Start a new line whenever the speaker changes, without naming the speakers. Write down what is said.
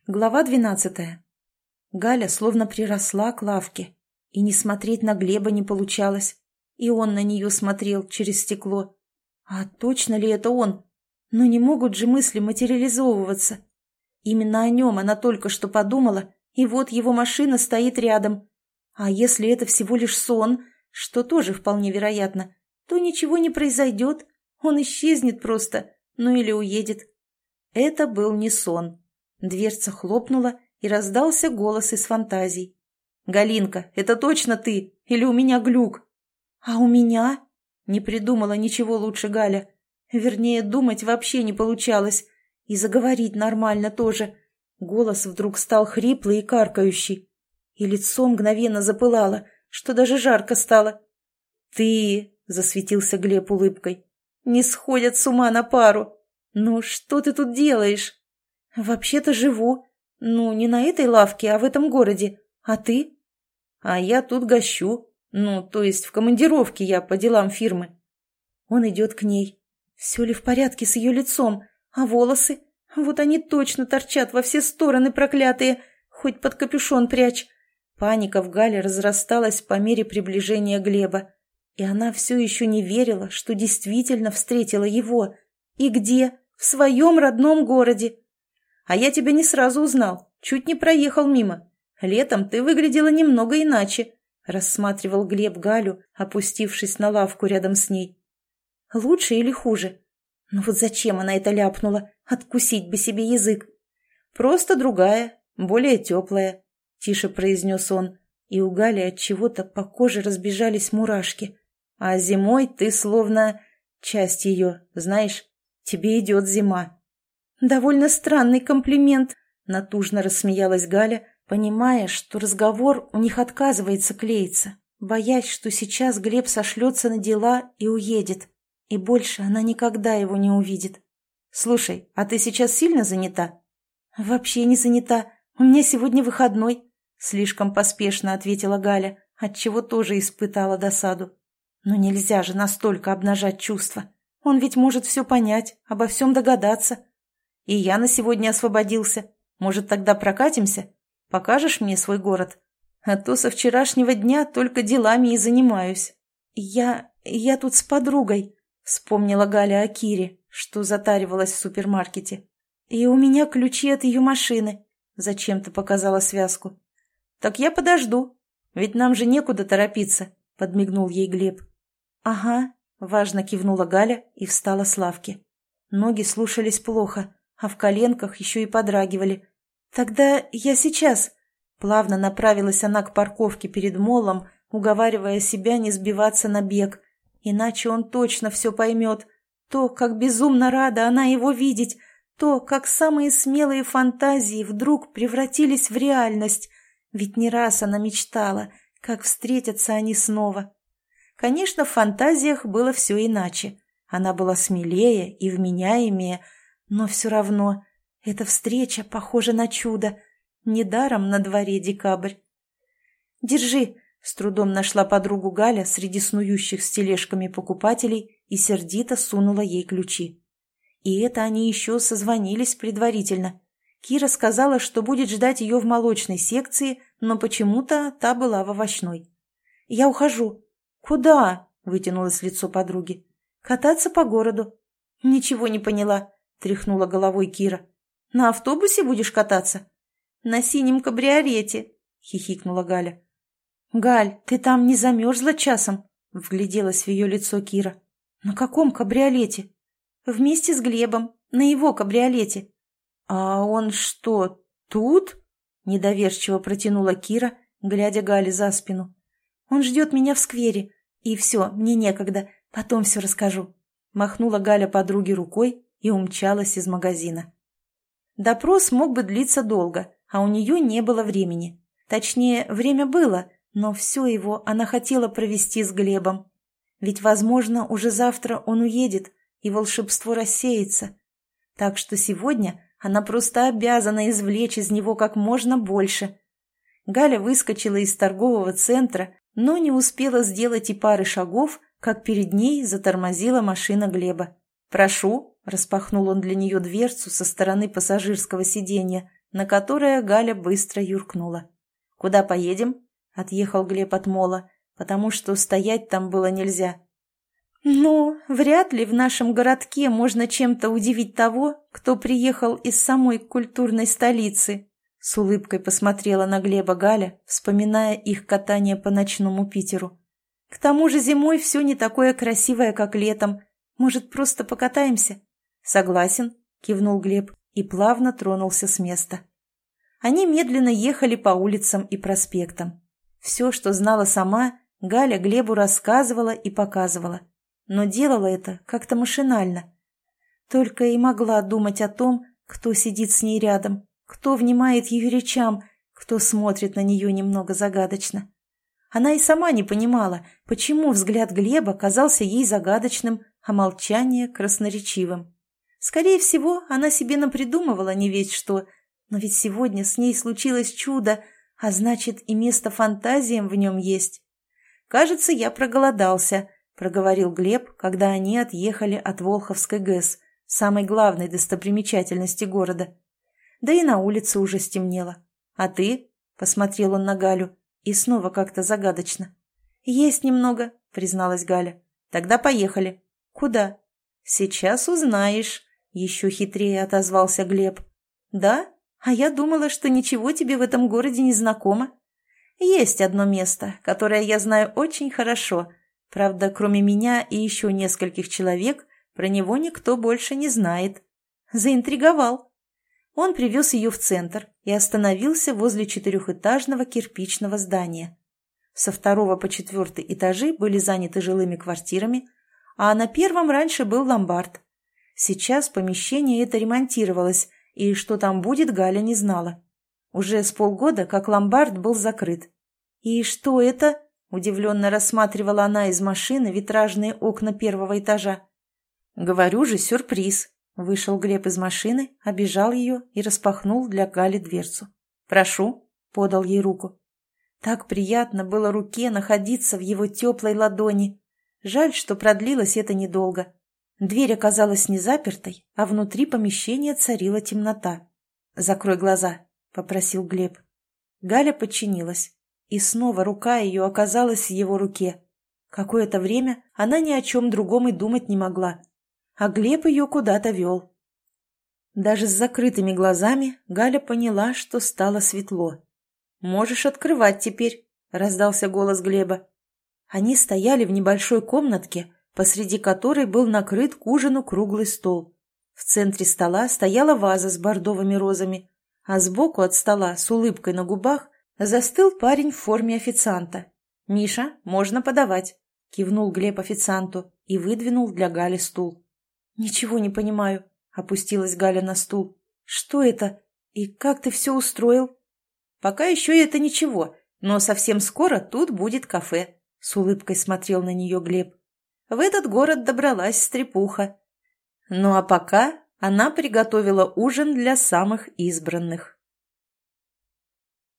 Глава 12. Галя словно приросла к лавке, и не смотреть на Глеба не получалось. И он на нее смотрел через стекло. А точно ли это он? Но не могут же мысли материализовываться. Именно о нем она только что подумала, и вот его машина стоит рядом. А если это всего лишь сон, что тоже вполне вероятно, то ничего не произойдет, он исчезнет просто, ну или уедет. Это был не сон. Дверца хлопнула, и раздался голос из фантазий. «Галинка, это точно ты? Или у меня глюк?» «А у меня?» Не придумала ничего лучше Галя. Вернее, думать вообще не получалось. И заговорить нормально тоже. Голос вдруг стал хриплый и каркающий. И лицо мгновенно запылало, что даже жарко стало. «Ты!» — засветился Глеб улыбкой. «Не сходят с ума на пару! Ну, что ты тут делаешь?» «Вообще-то живу. Ну, не на этой лавке, а в этом городе. А ты?» «А я тут гощу. Ну, то есть в командировке я по делам фирмы». Он идет к ней. Все ли в порядке с ее лицом? А волосы? Вот они точно торчат во все стороны, проклятые. Хоть под капюшон прячь. Паника в Гале разрасталась по мере приближения Глеба. И она все еще не верила, что действительно встретила его. И где? В своем родном городе. «А я тебя не сразу узнал, чуть не проехал мимо. Летом ты выглядела немного иначе», — рассматривал Глеб Галю, опустившись на лавку рядом с ней. «Лучше или хуже? Ну вот зачем она это ляпнула? Откусить бы себе язык». «Просто другая, более теплая», — тише произнес он, и у Гали от чего-то по коже разбежались мурашки. «А зимой ты словно часть ее, знаешь, тебе идет зима». «Довольно странный комплимент», — натужно рассмеялась Галя, понимая, что разговор у них отказывается клеиться, боясь, что сейчас Глеб сошлется на дела и уедет, и больше она никогда его не увидит. «Слушай, а ты сейчас сильно занята?» «Вообще не занята. У меня сегодня выходной», — слишком поспешно ответила Галя, отчего тоже испытала досаду. «Но нельзя же настолько обнажать чувства. Он ведь может все понять, обо всем догадаться». «И я на сегодня освободился. Может, тогда прокатимся? Покажешь мне свой город? А то со вчерашнего дня только делами и занимаюсь». «Я тут с подругой», — вспомнила Галя о Кире, что затаривалась в супермаркете. «И у меня ключи от ее машины», — зачем-то показала связку. «Так я подожду, ведь нам же некуда торопиться», — подмигнул ей Глеб. «Ага», — важно кивнула Галя и встала с лавки. Ноги слушались плохо, а в коленках еще и подрагивали. «Тогда я сейчас...» Плавно направилась она к парковке перед моллом, уговаривая себя не сбиваться на бег. Иначе он точно все поймет. То, как безумно рада она его видеть, то, как самые смелые фантазии вдруг превратились в реальность. Ведь не раз она мечтала, как встретятся они снова. Конечно, в фантазиях было все иначе. Она была смелее и вменяемее, но все равно эта встреча похожа на чудо. Недаром на дворе декабрь. «Держи», — с трудом нашла подругу Галя среди снующих с тележками покупателей и сердито сунула ей ключи. И это они еще созвонились предварительно. Кира сказала, что будет ждать ее в молочной секции, но почему-то та была в овощной. «Я ухожу». «Куда?» — вытянулось лицо подруги. «Кататься по городу». «Ничего не поняла», — тряхнула головой Кира. «На автобусе будешь кататься?» «На синем кабриолете», — хихикнула Галя. «Галь, ты там не замерзла часом?» — вгляделась в ее лицо Кира. «На каком кабриолете?» «Вместе с Глебом, на его кабриолете». «А он что, тут?» — недоверчиво протянула Кира, глядя Гале за спину. «Он ждет меня в сквере. И все, мне некогда, потом все расскажу». Махнула Галя подруге рукой и умчалась из магазина. Допрос мог бы длиться долго, а у нее не было времени. Точнее, время было, но все его она хотела провести с Глебом. Ведь, возможно, уже завтра он уедет, и волшебство рассеется. Так что сегодня она просто обязана извлечь из него как можно больше. Галя выскочила из торгового центра, но не успела сделать и пары шагов, как перед ней затормозила машина Глеба. «Прошу», — распахнул он для нее дверцу со стороны пассажирского сиденья, на которое Галя быстро юркнула. «Куда поедем?» — отъехал Глеб от мола, потому что стоять там было нельзя. «Ну, вряд ли в нашем городке можно чем-то удивить того, кто приехал из самой культурной столицы», — с улыбкой посмотрела на Глеба Галя, вспоминая их катание по ночному Питеру. «К тому же зимой все не такое красивое, как летом. Может, просто покатаемся?» «Согласен», — кивнул Глеб и плавно тронулся с места. Они медленно ехали по улицам и проспектам. Все, что знала сама, Галя Глебу рассказывала и показывала, но делала это как-то машинально. Только и могла думать о том, кто сидит с ней рядом, кто внимает ее речам, кто смотрит на нее немного загадочно. Она и сама не понимала, почему взгляд Глеба казался ей загадочным, а молчание красноречивым. Скорее всего, она себе напридумывала не весть что, но ведь сегодня с ней случилось чудо, а значит, и место фантазиям в нем есть. «Кажется, я проголодался», — проговорил Глеб, когда они отъехали от Волховской ГЭС, самой главной достопримечательности города. Да и на улице уже стемнело. «А ты?» — посмотрел он на Галю, и снова как-то загадочно. «Есть немного», — призналась Галя. «Тогда поехали». «Куда?» «Сейчас узнаешь», — еще хитрее отозвался Глеб. «Да? А я думала, что ничего тебе в этом городе не знакомо. Есть одно место, которое я знаю очень хорошо. Правда, кроме меня и еще нескольких человек, про него никто больше не знает». Заинтриговал. Он привез ее в центр и остановился возле четырехэтажного кирпичного здания. Со 2 по 4 этажи были заняты жилыми квартирами, а на 1 раньше был ломбард. Сейчас помещение это ремонтировалось, и что там будет, Галя не знала. Уже с полгода, как ломбард был закрыт. «И что это?» – удивленно рассматривала она из машины витражные окна 1 этажа. «Говорю же, сюрприз!» – вышел Глеб из машины, обежал ее и распахнул для Гали дверцу. «Прошу!» – подал ей руку. Так приятно было руке находиться в его теплой ладони. Жаль, что продлилось это недолго. Дверь оказалась не запертой, а внутри помещения царила темнота. «Закрой глаза», — попросил Глеб. Галя подчинилась, и снова рука ее оказалась в его руке. Какое-то время она ни о чем другом и думать не могла, а Глеб ее куда-то вел. Даже с закрытыми глазами Галя поняла, что стало светло. «Можешь открывать теперь», — раздался голос Глеба. Они стояли в небольшой комнатке, посреди которой был накрыт к ужину круглый стол. В центре стола стояла ваза с бордовыми розами, а сбоку от стола с улыбкой на губах застыл парень в форме официанта. «Миша, можно подавать», — кивнул Глеб официанту и выдвинул для Гали стул. «Ничего не понимаю», — опустилась Галя на стул. «Что это? И как ты все устроил?» «Пока еще это ничего, но совсем скоро тут будет кафе», — с улыбкой смотрел на нее Глеб. В этот город добралась стрепуха. Ну а пока она приготовила ужин для самых избранных.